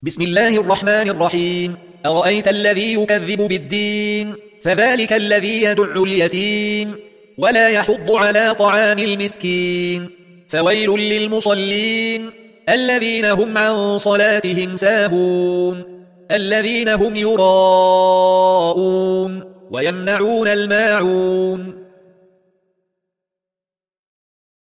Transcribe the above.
بسم الله الرحمن الرحيم. أرأيت الذي يكذب بالدين فذلك الذي يدع اليتيم ولا يحض على طعام المسكين. فويل للمصلين الذين هم عن صلاتهم ساهون الذين هم يراءون ويمنعون الماعون.